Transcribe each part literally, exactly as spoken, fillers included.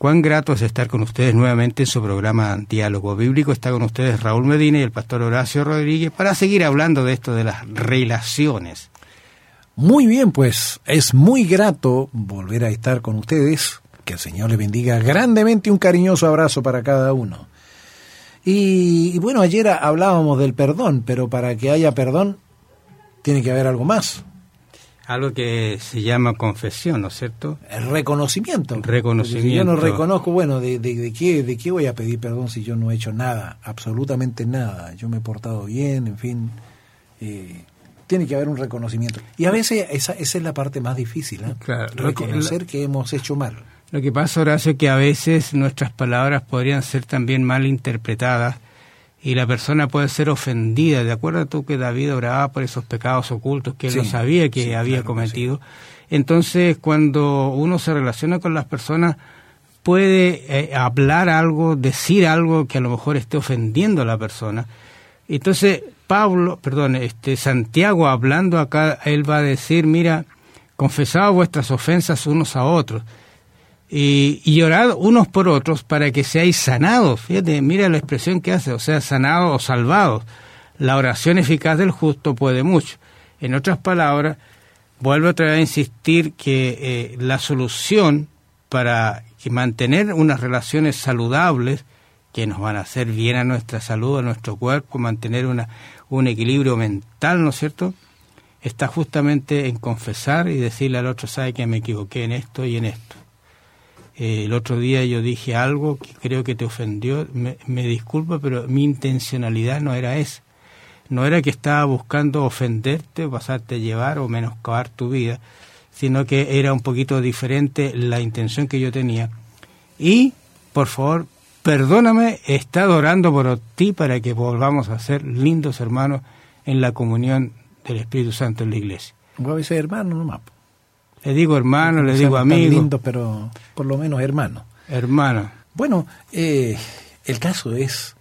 Cuán grato es estar con ustedes nuevamente en su programa Diálogo Bíblico. Está con ustedes Raúl Medina y el pastor Horacio Rodríguez para seguir hablando de esto de las relaciones. Muy bien, pues es muy grato volver a estar con ustedes. Que el Señor les bendiga grandemente. Un cariñoso abrazo para cada uno. Y, y bueno, ayer hablábamos del perdón, pero para que haya perdón tiene que haber algo más. Algo que se llama confesión, ¿no es cierto? El reconocimiento. Reconocimiento. Si yo no reconozco, bueno, ¿de, de, de, qué, ¿de qué voy a pedir perdón si yo no he hecho nada? Absolutamente nada. Yo me he portado bien, en fin. Eh, tiene que haber un reconocimiento. Y a veces esa, esa es la parte más difícil, ¿eh? Claro, reconocer que, la, que hemos hecho mal. Lo que pasa, Horacio, es que a veces nuestras palabras podrían ser también mal interpretadas y la persona puede ser ofendida. ¿De acuerdo tú que David oraba por esos pecados ocultos que él sí, no sabía que sí, había claro cometido? Que sí. Entonces, cuando uno se relaciona con las personas, puede eh, hablar algo, decir algo que a lo mejor esté ofendiendo a la persona. Entonces, Pablo, perdón, este Santiago hablando acá, él va a decir, mira, confesad vuestras ofensas unos a otros. Y, y orad unos por otros para que seáis sanados. Fíjate, mira la expresión que hace, o sea, sanados o salvados. La oración eficaz del justo puede mucho. En otras palabras, vuelvo otra vez a insistir que eh, la solución para que mantener unas relaciones saludables, que nos van a hacer bien a nuestra salud, a nuestro cuerpo, mantener una, un equilibrio mental, ¿no es cierto?, está justamente en confesar y decirle al otro, sabe que me equivoqué en esto y en esto. Eh, el otro día yo dije algo que creo que te ofendió, me, me disculpa, pero mi intencionalidad no era esa. No era que estaba buscando ofenderte, pasarte a llevar o menoscabar tu vida, sino que era un poquito diferente la intención que yo tenía. Y, por favor, perdóname, he estado orando por ti para que volvamos a ser lindos hermanos en la comunión del Espíritu Santo en la iglesia. A veces hermano nomás. Le digo hermano, le digo amigo. Lindos, pero por lo menos hermano. Hermano. Bueno, eh, el caso es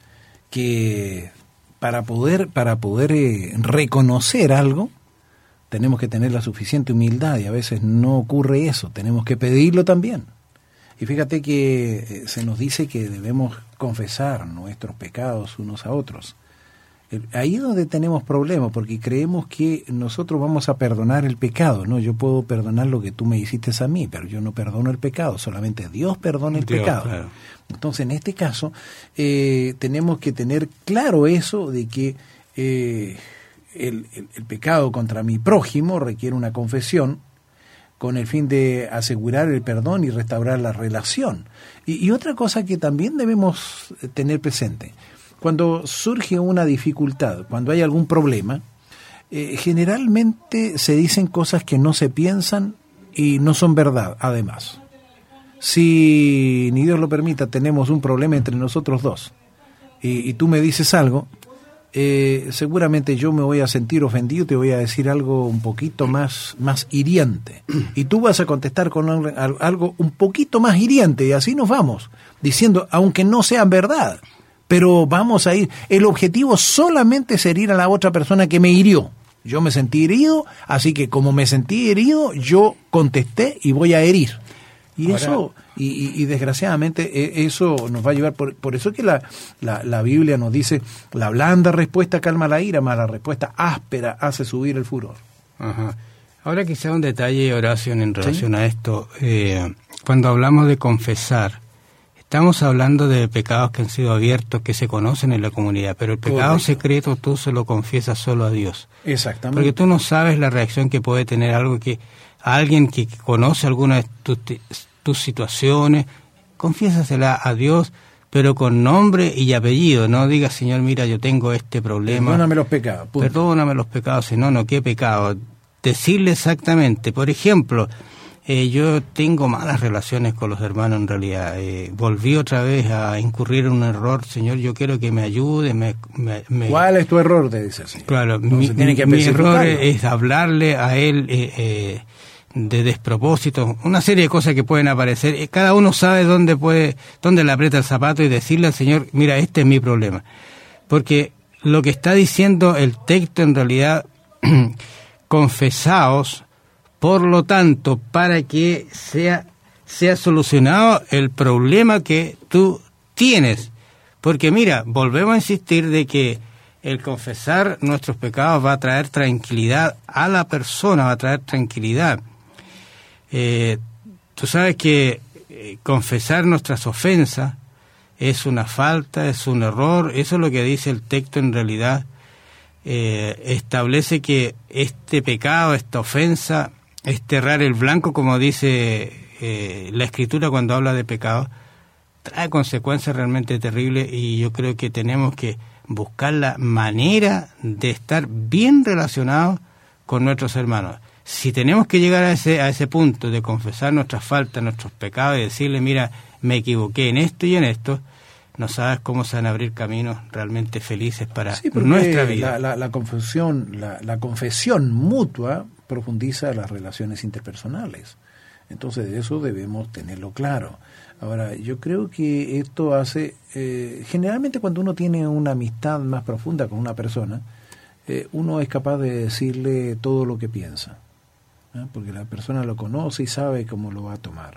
que para poder, para poder eh, reconocer algo, tenemos que tener la suficiente humildad y a veces no ocurre eso, tenemos que pedirlo también. Y fíjate que eh, se nos dice que debemos confesar nuestros pecados unos a otros. Ahí es donde tenemos problemas, porque creemos que nosotros vamos a perdonar el pecado, ¿no? Yo puedo perdonar lo que tú me hiciste a mí, pero yo no perdono el pecado, solamente Dios perdona el Dios, pecado. Claro. Entonces, en este caso, eh, tenemos que tener claro eso de que eh, el, el, el pecado contra mi prójimo requiere una confesión con el fin de asegurar el perdón y restaurar la relación. Y, y otra cosa que también debemos tener presente, cuando surge una dificultad, cuando hay algún problema, eh, generalmente se dicen cosas que no se piensan y no son verdad, además. Si, ni Dios lo permita, tenemos un problema entre nosotros dos y, y tú me dices algo, eh, seguramente yo me voy a sentir ofendido, te voy a decir algo un poquito más, más hiriente. Y tú vas a contestar con algo un poquito más hiriente y así nos vamos, diciendo, aunque no sean verdad, pero vamos a ir. El objetivo solamente es herir a la otra persona que me hirió. Yo me sentí herido, así que como me sentí herido, yo contesté y voy a herir. Y Ahora, eso, y, y, y desgraciadamente, eso nos va a llevar, por, por eso que la, la, la Biblia nos dice, la blanda respuesta calma la ira, mas la respuesta áspera hace subir el furor. Ajá. Ahora quizá un detalle, Horacio, en relación ¿Sí? a esto. Eh, cuando hablamos de confesar, estamos hablando de pecados que han sido abiertos, que se conocen en la comunidad, pero el pecado Correcto. secreto tú se lo confiesas solo a Dios. Exactamente. Porque tú no sabes la reacción que puede tener algo que a alguien que conoce alguna de tus, tus situaciones, confiésasela a Dios, pero con nombre y apellido. No digas, Señor, mira, yo tengo este problema. Perdóname los pecados. Punto. Perdóname los pecados. Si no, no, ¿qué pecado? Decirle exactamente. Por ejemplo, Eh, yo tengo malas relaciones con los hermanos en realidad. Eh, volví otra vez a incurrir en un error. Señor, yo quiero que me ayude. Me, me, me... ¿Cuál es tu error? Te dice así. Claro, mi, tiene que mi error es hablarle a él eh, eh, de despropósito, una serie de cosas que pueden aparecer. Eh, cada uno sabe dónde puede, dónde le aprieta el zapato y decirle al Señor, mira, este es mi problema. Porque lo que está diciendo el texto en realidad, confesaos, por lo tanto, para que sea sea solucionado el problema que tú tienes. Porque mira, volvemos a insistir de que el confesar nuestros pecados va a traer tranquilidad a la persona, va a traer tranquilidad. Eh, tú sabes que eh, confesar nuestras ofensas es una falta, es un error. Eso es lo que dice el texto en realidad. Eh, establece que este pecado, esta ofensa, este errar el blanco, como dice eh, la Escritura cuando habla de pecado, trae consecuencias realmente terribles, y yo creo que tenemos que buscar la manera de estar bien relacionados con nuestros hermanos. Si tenemos que llegar a ese a ese punto de confesar nuestras faltas, nuestros pecados, y decirle, mira, me equivoqué en esto y en esto, no sabes cómo se van a abrir caminos realmente felices para sí, nuestra vida. La, la, la confesión, la, la confesión mutua profundiza las relaciones interpersonales. Entonces, de eso debemos tenerlo claro. Ahora, yo creo que esto hace, eh, generalmente cuando uno tiene una amistad más profunda con una persona, eh, uno es capaz de decirle todo lo que piensa, ¿eh? Porque la persona lo conoce y sabe cómo lo va a tomar.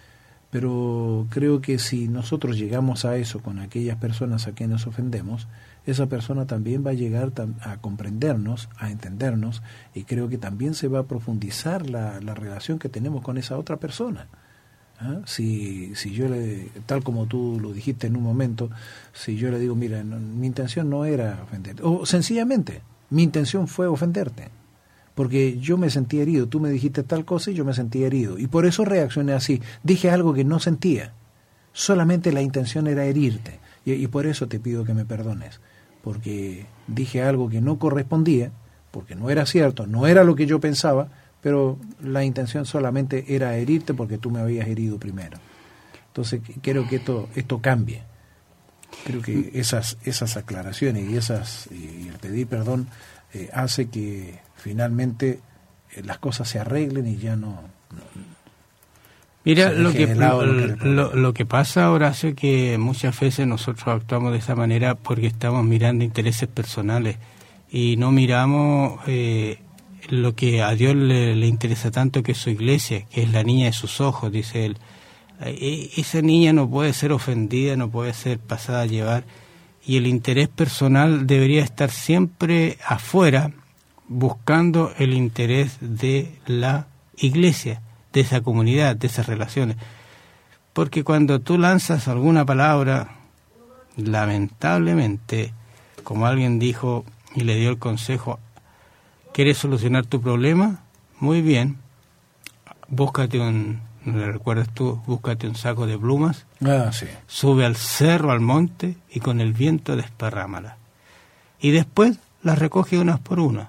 Pero creo que si nosotros llegamos a eso con aquellas personas a quienes nos ofendemos, esa persona también va a llegar a comprendernos, a entendernos, y creo que también se va a profundizar la, la relación que tenemos con esa otra persona. ¿Ah? Si, si yo le, tal como tú lo dijiste en un momento, si yo le digo, mira, no, mi intención no era ofenderte, o sencillamente, mi intención fue ofenderte, porque yo me sentí herido, tú me dijiste tal cosa y yo me sentí herido, y por eso reaccioné así, dije algo que no sentía, solamente la intención era herirte, y, y por eso te pido que me perdones, porque dije algo que no correspondía, porque no era cierto, no era lo que yo pensaba, pero la intención solamente era herirte porque tú me habías herido primero. Entonces creo que esto esto cambie. Creo que esas esas aclaraciones y esas y el pedir perdón eh, hace que finalmente eh, las cosas se arreglen y ya no... no Mira, lo que, lo, lo, lo que pasa, Horacio, que muchas veces nosotros actuamos de esa manera porque estamos mirando intereses personales y no miramos... Eh, lo que a Dios le, le interesa tanto, que es su iglesia, que es la niña de sus ojos, dice él. E, esa niña no puede ser ofendida, no puede ser pasada a llevar, y el interés personal debería estar siempre afuera, buscando el interés de la iglesia, de esa comunidad, de esas relaciones. Porque cuando tú lanzas alguna palabra, lamentablemente, como alguien dijo y le dio el consejo, ¿quieres solucionar tu problema? Muy bien. Búscate un, ¿no le recuerdas tú? Búscate un saco de plumas. Ah, sí. Sube al cerro, al monte, y con el viento desparrámala. Y después las recoge unas por una.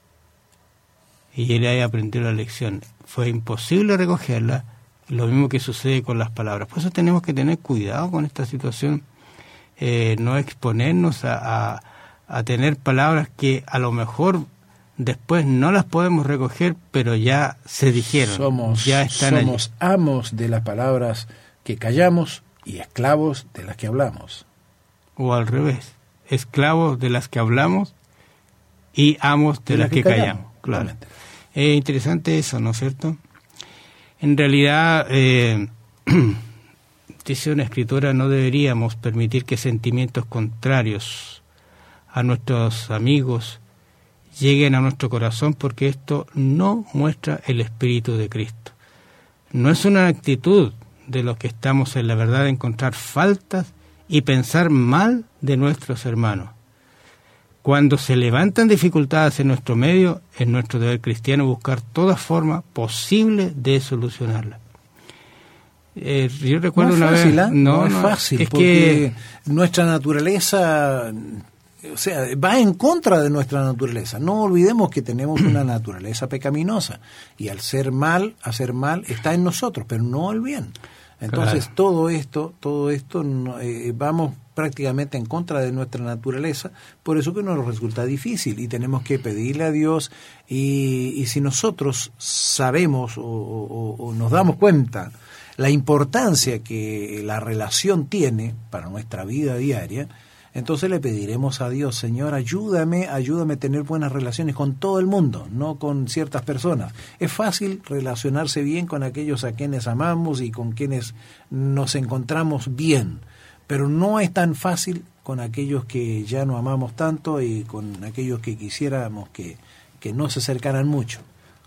Y él ahí aprendió la lección. Fue imposible recogerlas. Lo mismo que sucede con las palabras. Por eso tenemos que tener cuidado con esta situación. Eh, no exponernos a, a, a tener palabras que a lo mejor... después no las podemos recoger, pero ya se dijeron, somos, ya están somos allí. Amos de las palabras que callamos y esclavos de las que hablamos. O al revés, esclavos de las que hablamos y amos de, de las que, que callamos. callamos. Claro. Es eh, interesante eso, ¿no es cierto? En realidad, eh, dice una escritora, no deberíamos permitir que sentimientos contrarios a nuestros amigos lleguen a nuestro corazón, porque esto no muestra el Espíritu de Cristo. No es una actitud de los que estamos en la verdad de encontrar faltas y pensar mal de nuestros hermanos. Cuando se levantan dificultades en nuestro medio, es nuestro deber cristiano buscar toda forma posible de solucionarlas. Eh, yo recuerdo no una fácil, vez... ¿eh? No, no es fácil, es porque que nuestra naturaleza... O sea, va en contra de nuestra naturaleza. No olvidemos que tenemos una naturaleza pecaminosa y al ser mal, hacer mal está en nosotros, pero no el bien. Entonces claro. todo esto, todo esto eh, vamos prácticamente en contra de nuestra naturaleza, por eso que nos resulta difícil y tenemos que pedirle a Dios y, y si nosotros sabemos o, o, o nos damos cuenta la importancia que la relación tiene para nuestra vida diaria, entonces le pediremos a Dios, Señor, ayúdame, ayúdame a tener buenas relaciones con todo el mundo, no con ciertas personas. Es fácil relacionarse bien con aquellos a quienes amamos y con quienes nos encontramos bien, pero no es tan fácil con aquellos que ya no amamos tanto y con aquellos que quisiéramos que, que no se acercaran mucho.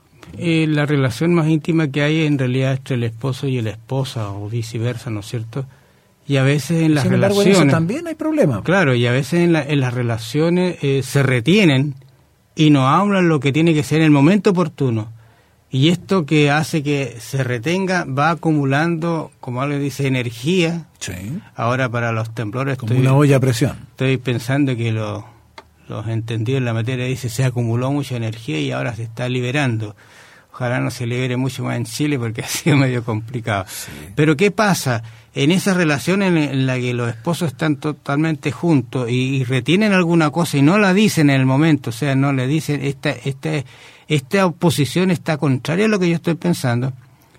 Eh, la relación más íntima que hay en realidad entre el esposo y la esposa, o viceversa, ¿no es cierto? Y a veces en las Sin embargo, relaciones... en eso también hay problemas. Claro, y a veces en, la, en las relaciones eh, se retienen y no hablan lo que tiene que ser en el momento oportuno. Y esto que hace que se retenga va acumulando, como alguien dice, energía. Sí. Ahora para los temblores... Como estoy, una olla a presión. Estoy pensando que lo, los entendidos en la materia dicen se acumuló mucha energía y ahora se está liberando. Ojalá no se libere mucho más en Chile porque ha sido medio complicado. Sí. Pero ¿qué pasa? En esa relación en, en la que los esposos están totalmente juntos y, y retienen alguna cosa y no la dicen en el momento, o sea, no le dicen, esta, esta, esta oposición está contraria a lo que yo estoy pensando,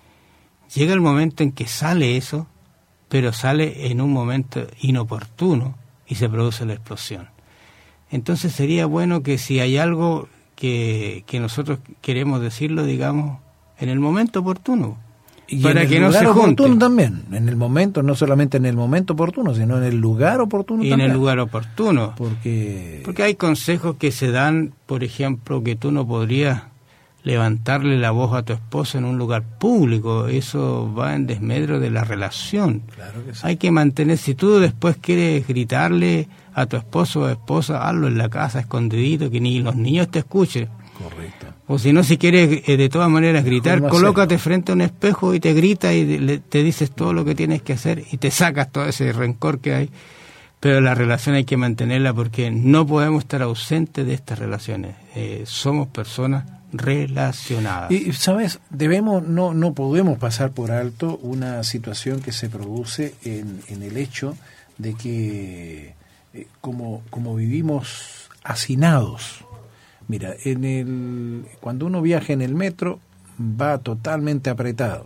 llega el momento en que sale eso, pero sale en un momento inoportuno y se produce la explosión. Entonces sería bueno que si hay algo que, que nosotros queremos decirlo, digamos, en el momento oportuno. Y para en el que no lugar se junte. Oportuno también, en el momento, no solamente en el momento oportuno, sino en el lugar oportuno y también. en el lugar oportuno. Porque... Porque hay consejos que se dan, por ejemplo, que tú no podrías levantarle la voz a tu esposo en un lugar público. Eso va en desmedro de la relación. Claro que sí. Hay que mantener, si tú después quieres gritarle a tu esposo o esposa, hazlo en la casa, escondidito, que ni los niños te escuchen. Correcto. O si no, si quieres eh, de todas maneras gritar, no colócate hacerlo. frente a un espejo y te grita y le, te dices todo lo que tienes que hacer y te sacas todo ese rencor que hay. Pero la relación hay que mantenerla porque no podemos estar ausentes de estas relaciones. Eh, somos personas relacionadas. Y, ¿sabes? Debemos, no, no podemos pasar por alto una situación que se produce en, en el hecho de que eh, como, como vivimos hacinados. Mira, en el cuando uno viaja en el metro va totalmente apretado.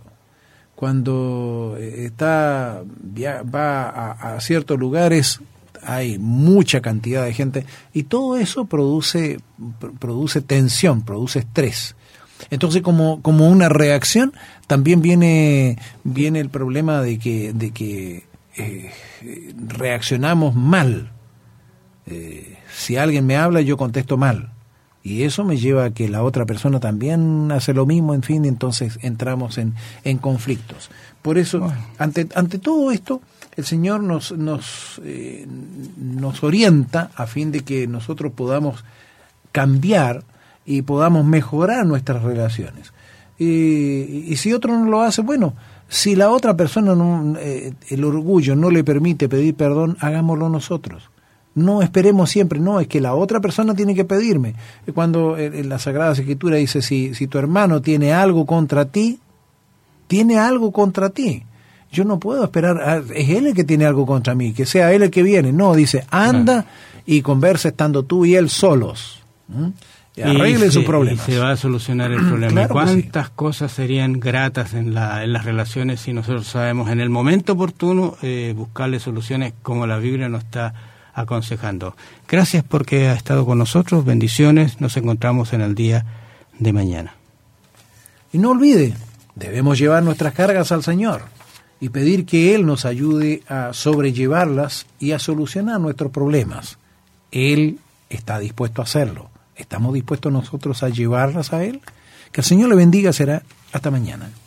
Cuando está va a, a ciertos lugares hay mucha cantidad de gente y todo eso produce produce tensión, produce estrés. Entonces, como como una reacción también viene viene el problema de que de que eh, reaccionamos mal. Eh, si alguien me habla, yo contesto mal. Y eso me lleva a que la otra persona también hace lo mismo, en fin, entonces entramos en, en conflictos. Por eso, bueno. ante, ante todo esto, el Señor nos, nos, eh, nos orienta a fin de que nosotros podamos cambiar y podamos mejorar nuestras relaciones. Y, y si otro no lo hace, bueno, si la otra persona, no, eh, el orgullo no le permite pedir perdón, hagámoslo nosotros. No esperemos siempre, no, es que la otra persona tiene que pedirme. Cuando en la Sagrada Escritura dice, si, si tu hermano tiene algo contra ti, tiene algo contra ti. Yo no puedo esperar, es él el que tiene algo contra mí, que sea él el que viene. No, dice, anda no. y conversa estando tú y él solos. ¿Mm? Y arregle sus problemas. Y se va a solucionar el problema. Claro ¿Cuántas sí. cosas serían gratas en, la, en las relaciones si nosotros sabemos en el momento oportuno eh, buscarle soluciones como la Biblia nos está aconsejando? Gracias porque ha estado con nosotros, bendiciones, nos encontramos en el día de mañana. Y no olvide, debemos llevar nuestras cargas al Señor y pedir que Él nos ayude a sobrellevarlas y a solucionar nuestros problemas. Él está dispuesto a hacerlo. ¿Estamos dispuestos nosotros a llevarlas a Él? Que el Señor le bendiga, será hasta mañana.